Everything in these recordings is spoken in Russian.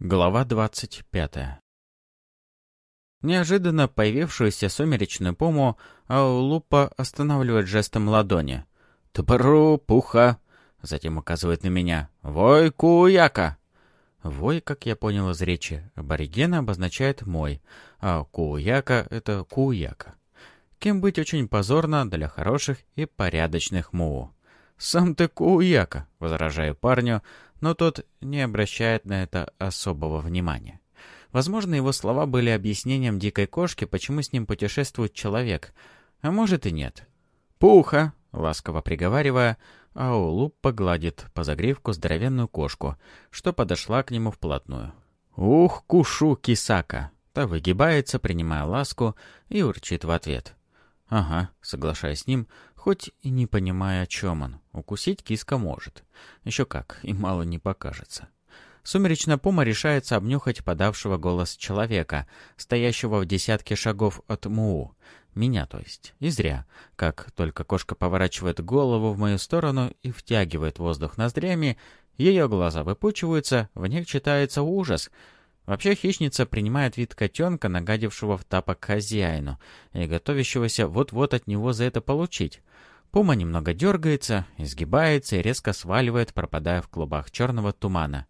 Глава 25. Неожиданно появившуюся сумеречную пуму Аулупа останавливает жестом ладони. «Топору, пуха!» Затем указывает на меня. «Вой, куяка!» Вой, как я понял из речи аборигена, обозначает «мой», а куяка — это куяка. Кем быть очень позорно для хороших и порядочных муу. «Сам ты куяка!» — возражаю парню, но тот не обращает на это особого внимания. Возможно, его слова были объяснением дикой кошки, почему с ним путешествует человек, а может и нет. «Пуха!» — ласково приговаривая, Аулупа гладит по загривку здоровенную кошку, что подошла к нему вплотную. «Ух, кушу, кисака!» Та выгибается, принимая ласку, и урчит в ответ. «Ага», — соглашаясь с ним, хоть и не понимая, о чем он. Укусить киска может. Еще как, и мало не покажется. Сумеречная пума решается обнюхать подавшего голос человека, стоящего в десятке шагов от Муу. Меня, то есть. И зря. Как только кошка поворачивает голову в мою сторону и втягивает воздух ноздрями, ее глаза выпучиваются, в них читается ужас. Вообще хищница принимает вид котенка, нагадившего в тапок хозяину, и готовящегося вот-вот от него за это получить. Пума немного дергается, изгибается и резко сваливает, пропадая в клубах черного тумана.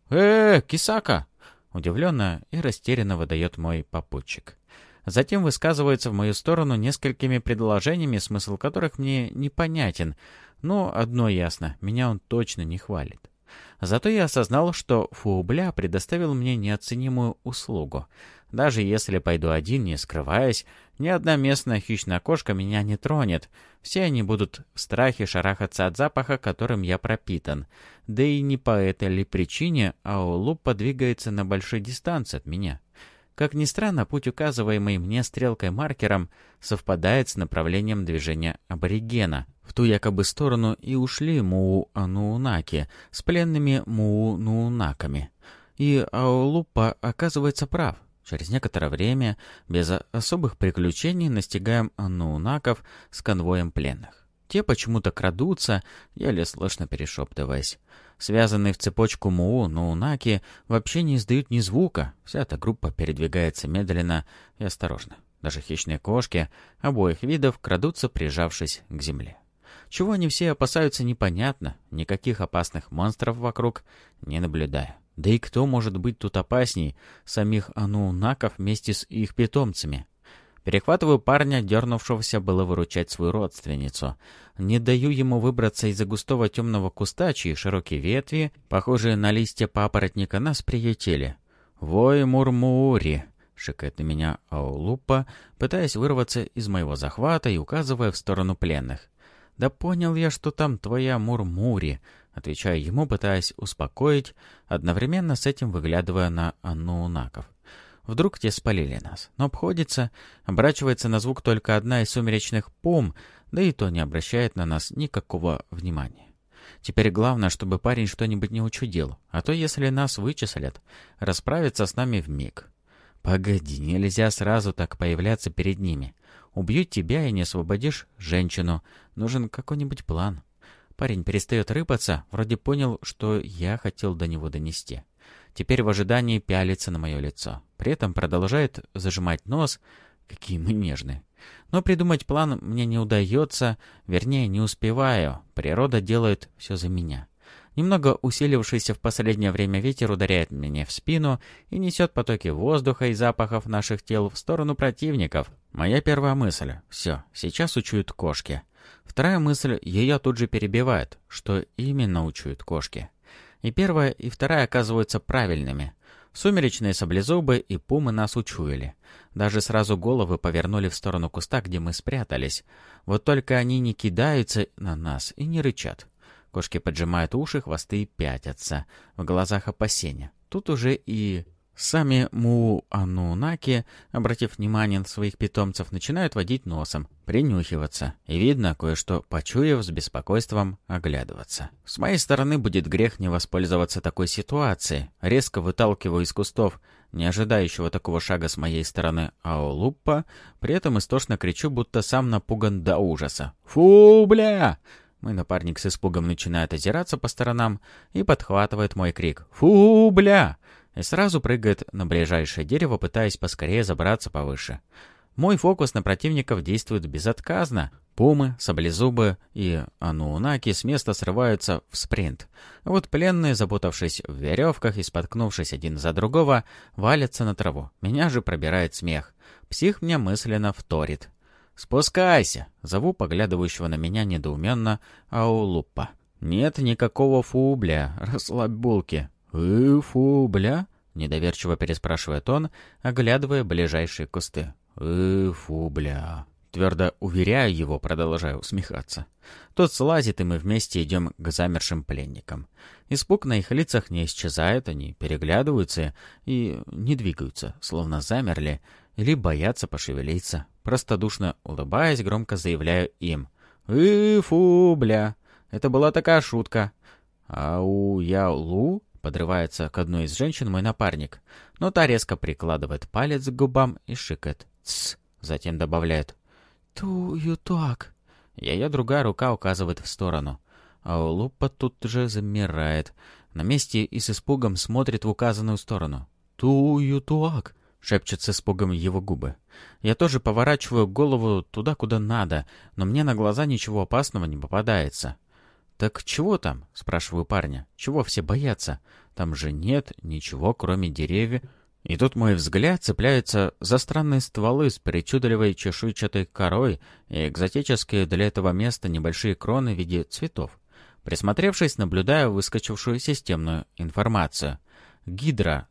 Кисака!» — удивленно и растерянно выдает мой попутчик. Затем высказывается в мою сторону несколькими предложениями, смысл которых мне непонятен, но одно ясно — меня он точно не хвалит. Зато я осознал, что Фуубля предоставил мне неоценимую услугу. Даже если пойду один, не скрываясь, ни одна местная хищная кошка меня не тронет. Все они будут в страхе шарахаться от запаха, которым я пропитан. Да и не по этой ли причине Аулупа двигается на большой дистанции от меня. Как ни странно, путь, указываемый мне стрелкой-маркером, совпадает с направлением движения аборигена. В ту якобы сторону и ушли Муу-Ануунаки с пленными Муу-Нуунаками. И Аулупа оказывается прав. Через некоторое время, без особых приключений, настигаем Ануунаков с конвоем пленных. Те почему-то крадутся, еле слышно перешептываясь. Связанные в цепочку Муу-Нуунаки вообще не издают ни звука. Вся эта группа передвигается медленно и осторожно. Даже хищные кошки обоих видов крадутся, прижавшись к земле. Чего они все опасаются, непонятно. Никаких опасных монстров вокруг не наблюдаю. Да и кто может быть тут опасней самих ануунаков вместе с их питомцами? Перехватываю парня, дернувшегося было выручать свою родственницу. Не даю ему выбраться из-за густого темного куста, чьи широкие ветви, похожие на листья папоротника, нас приютили. «Вой, мурмури!» — шикает на меня Аулупа, пытаясь вырваться из моего захвата и указывая в сторону пленных. «Да понял я, что там твоя мурмури!» — отвечаю ему, пытаясь успокоить, одновременно с этим выглядывая на ануунаков. Вдруг те спалили нас, но оборачивается на звук только одна из сумеречных пум, да и то не обращает на нас никакого внимания. Теперь главное, чтобы парень что-нибудь не учудил, а то если нас вычислят, расправится с нами вмиг. Погоди, нельзя сразу так появляться перед ними. Убьют тебя и не освободишь женщину. Нужен какой-нибудь план. Парень перестает рыпаться, вроде понял, что я хотел до него донести. Теперь в ожидании пялится на мое лицо. При этом продолжает зажимать нос. Какие мы нежные. Но придумать план мне не удается, вернее, не успеваю. Природа делает все за меня. Немного усилившийся в последнее время ветер ударяет мне в спину и несет потоки воздуха и запахов наших тел в сторону противников. Моя первая мысль — все, сейчас учуют кошки. Вторая мысль ее тут же перебивает, что именно учуют кошки. И первая, и вторая оказываются правильными. Сумеречные саблезубы и пумы нас учуяли. Даже сразу головы повернули в сторону куста, где мы спрятались. Вот только они не кидаются на нас и не рычат. Кошки поджимают уши, хвосты и пятятся. В глазах опасения. Тут уже и сами Муу-Анунаки, обратив внимание на своих питомцев, начинают водить носом, принюхиваться. И видно, кое-что почуяв, с беспокойством оглядываться. С моей стороны будет грех не воспользоваться такой ситуацией. Резко выталкиваю из кустов не ожидающего такого шага с моей стороны Аулупа, при этом истошно кричу, будто сам напуган до ужаса. «Фу, бля!» Мой напарник с испугом начинает озираться по сторонам и подхватывает мой крик. «Фу, бля!» и сразу прыгает на ближайшее дерево, пытаясь поскорее забраться повыше. Мой фокус на противников действует безотказно. Пумы, саблезубы и анунаки с места срываются в спринт. А вот пленные, запутавшись в веревках и споткнувшись один за другого, валятся на траву. Меня же пробирает смех. Псих мне мысленно вторит. «Спускайся!» — зову поглядывающего на меня недоуменно Аулуппа. «Нет никакого фубля, расслабь булки». «Фубля?» — недоверчиво переспрашивает он, оглядывая ближайшие кусты. «Фубля». Твердо уверяю его, продолжаю усмехаться. Тот слазит, и мы вместе идем к замершим пленникам. Испуг на их лицах не исчезает, они переглядываются и не двигаются, словно замерли, или боятся пошевелиться. Простодушно улыбаясь, громко заявляю им. «Фубля». Это была такая шутка. «Ау-я-лу?» — подрывается к одной из женщин мой напарник. Но та резко прикладывает палец к губам и шикает. «Тсс!» — затем добавляет. «Ту-ю-туак». Ее другая рука указывает в сторону. Аулуппа тут же замирает. На месте и с испугом смотрит в указанную сторону. «Ту-ю-туак», — шепчет с испугом его губы. Я тоже поворачиваю голову туда, куда надо, но мне на глаза ничего опасного не попадается. «Так чего там?» — спрашиваю парня. «Чего все боятся? Там же нет ничего, кроме деревьев». И тут мой взгляд цепляется за странные стволы с причудливой чешуйчатой корой и экзотические для этого места небольшие кроны в виде цветов. Присмотревшись, наблюдаю выскочившую системную информацию. Гидра,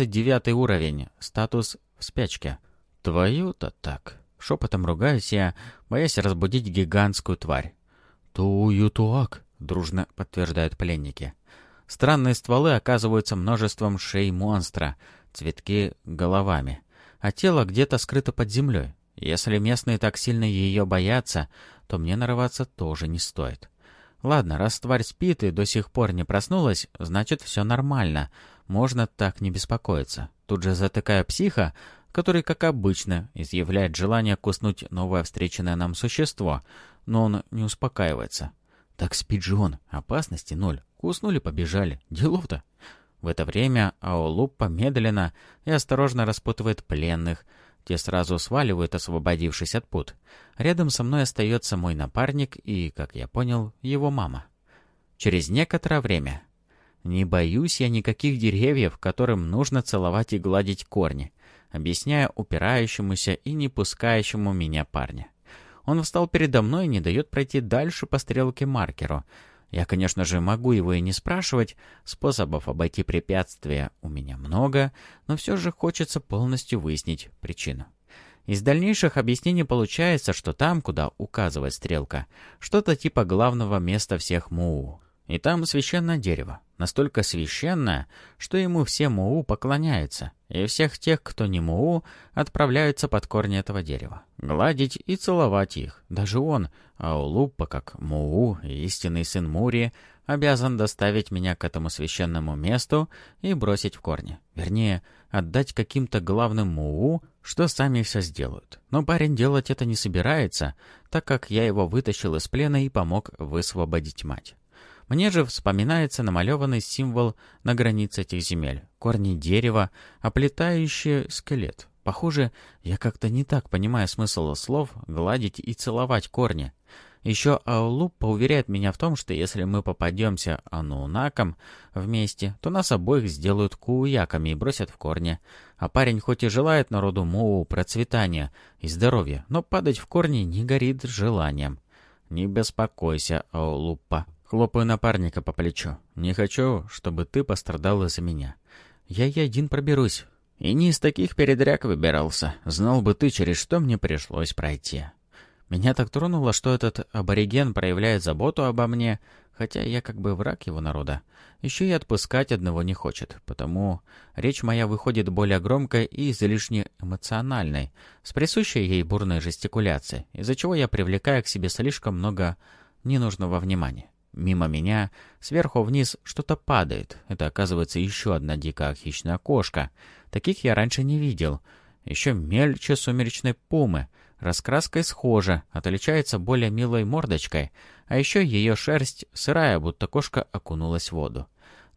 29 уровень, статус в спячке. Твою-то так. Шепотом ругаюсь я, боясь разбудить гигантскую тварь. «Ту-ю-туак», — дружно подтверждают пленники. Странные стволы оказываются множеством шей монстра, цветки головами, а тело где-то скрыто под землей. Если местные так сильно ее боятся, то мне нарываться тоже не стоит. Ладно, раз тварь спит и до сих пор не проснулась, значит все нормально, можно так не беспокоиться. Тут же затыкаю психа, который, как обычно, изъявляет желание куснуть новое встреченное нам существо, но он не успокаивается. Так спит же он, опасности ноль, куснули, побежали, делов-то. В это время Аулуппа медленно и осторожно распутывает пленных. Те сразу сваливают, освободившись от пут. Рядом со мной остается мой напарник и, как я понял, его мама. Через некоторое время. Не боюсь я никаких деревьев, которым нужно целовать и гладить корни, объясняя упирающемуся и не пускающему меня парня. Он встал передо мной и не дает пройти дальше по стрелке-маркеру. Я, конечно же, могу его и не спрашивать, способов обойти препятствия у меня много, но все же хочется полностью выяснить причину. Из дальнейших объяснений получается, что там, куда указывает стрелка, что-то типа главного места всех Муу. И там священное дерево, настолько священное, что ему все Муу поклоняются, и всех тех, кто не Муу, отправляются под корни этого дерева, гладить и целовать их. Даже он, Аулуппа, как Муу, истинный сын Мурии, обязан доставить меня к этому священному месту и бросить в корни. Вернее, отдать каким-то главным Муу, что сами все сделают. Но парень делать это не собирается, так как я его вытащил из плена и помог высвободить мать. Мне же вспоминается намалеванный символ на границе этих земель. Корни дерева, оплетающие скелет. Похоже, я как-то не так понимаю смысл слов «гладить» и «целовать корни». Еще Аулуппа уверяет меня в том, что если мы попадемся анунакам вместе, то нас обоих сделают кууяками и бросят в корни. А парень хоть и желает народу Муу процветания и здоровья, но падать в корни не горит желанием. Не беспокойся, Аулуппа. Хлопаю напарника по плечу. «Не хочу, чтобы ты пострадал из-за меня. Я и один проберусь. И не из таких передряг выбирался. Знал бы ты, через что мне пришлось пройти». Меня так тронуло, что этот абориген проявляет заботу обо мне, хотя я как бы враг его народа. Еще и отпускать одного не хочет, потому речь моя выходит более громкой и излишне эмоциональной, с присущей ей бурной жестикуляцией, из-за чего я привлекаю к себе слишком много ненужного внимания. Мимо меня, сверху вниз, что-то падает. Это, оказывается, еще одна дикая хищная кошка. Таких я раньше не видел. Еще мельче сумеречной пумы. Раскраской схожа, отличается более милой мордочкой. А еще ее шерсть сырая, будто кошка окунулась в воду.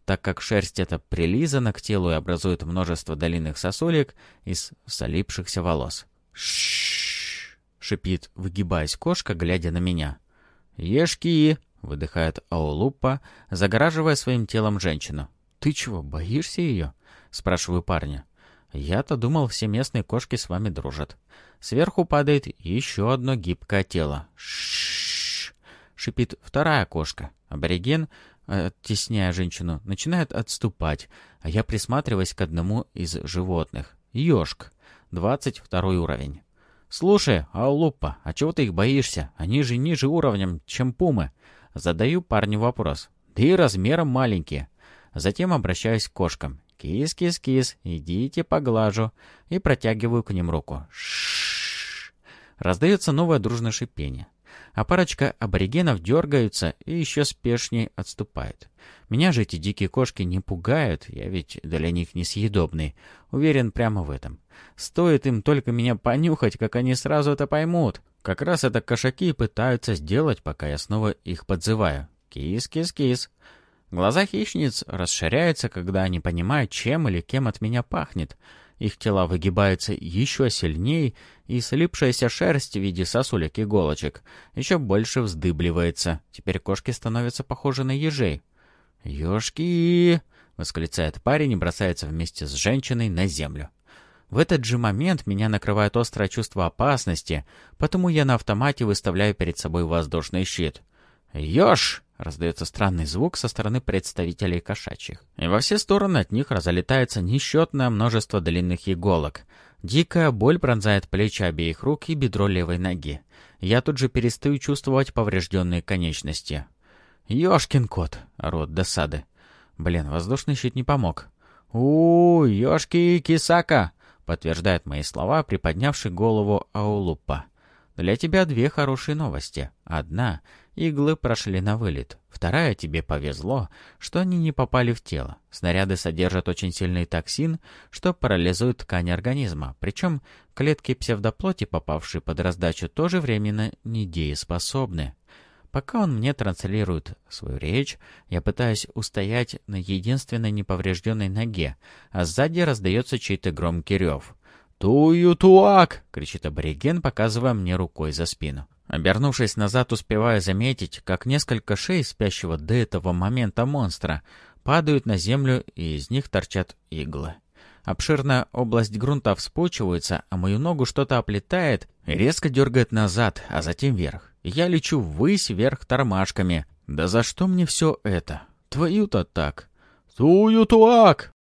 так как шерсть эта прилизана к телу и образует множество длинных сосулек из солипшихся волос. «Ш-ш-ш!» — шипит, выгибаясь кошка, глядя на меня. «Ешки!» — выдыхает Аулуппа, загораживая своим телом женщину. «Ты чего, боишься ее?» — спрашиваю парня. «Я-то думал, все местные кошки с вами дружат». Сверху падает еще одно гибкое тело. «Ш-ш-ш!» — шипит вторая кошка. Абориген, оттесняя женщину, начинает отступать, а я присматриваюсь к одному из животных. Ёжк, 22 уровень. «Слушай, Аулуппа, а чего ты их боишься? Они же ниже уровнем, чем пумы». Задаю парню вопрос. Да и размером маленькие. Затем обращаюсь к кошкам. «Кис-кис-кис, идите поглажу». И протягиваю к ним руку. Ш-ш-ш. Раздается новое дружное шипение. А парочка аборигенов дергаются и еще спешнее отступает. Меня же эти дикие кошки не пугают, я ведь для них несъедобный. Уверен прямо в этом. Стоит им только меня понюхать, как они сразу это поймут. Как раз это кошаки пытаются сделать, пока я снова их подзываю. Кис-кис-кис. Глаза хищниц расширяются, когда они понимают, чем или кем от меня пахнет. Их тела выгибаются еще сильнее, и слипшаяся шерсть в виде сосулек и иголочек еще больше вздыбливается. Теперь кошки становятся похожи на ежей. «Ёшки!» — восклицает парень и бросается вместе с женщиной на землю. В этот же момент меня накрывает острое чувство опасности, потому я на автомате выставляю перед собой воздушный щит. «Ёж!» — раздается странный звук со стороны представителей кошачьих. И во все стороны от них разлетается несчетное множество длинных иголок. Дикая боль пронзает плечи обеих рук и бедро левой ноги. Я тут же перестаю чувствовать поврежденные конечности. «Ёшкин кот!» — ору от досады. Блин, воздушный щит не помог. «Ёшки кисака!» — подтверждает мои слова, приподнявший голову Аулуппа. «Для тебя две хорошие новости. Одна — иглы прошли на вылет. Вторая — тебе повезло, что они не попали в тело. Снаряды содержат очень сильный токсин, что парализует ткань организма. Причем клетки псевдоплоти, попавшие под раздачу, тоже временно недееспособны». Пока он мне транслирует свою речь, я пытаюсь устоять на единственной неповрежденной ноге, а сзади раздается чей-то громкий рев. «Тую-туак!» — кричит абориген, показывая мне рукой за спину. Обернувшись назад, успеваю заметить, как несколько шеи спящего до этого момента монстра падают на землю, и из них торчат иглы. Обширная область грунта вспучивается, а мою ногу что-то оплетает и резко дергает назад, а затем вверх. Я лечу ввысь вверх тормашками. Да за что мне все это? Твою-то так. «Тую-туак!»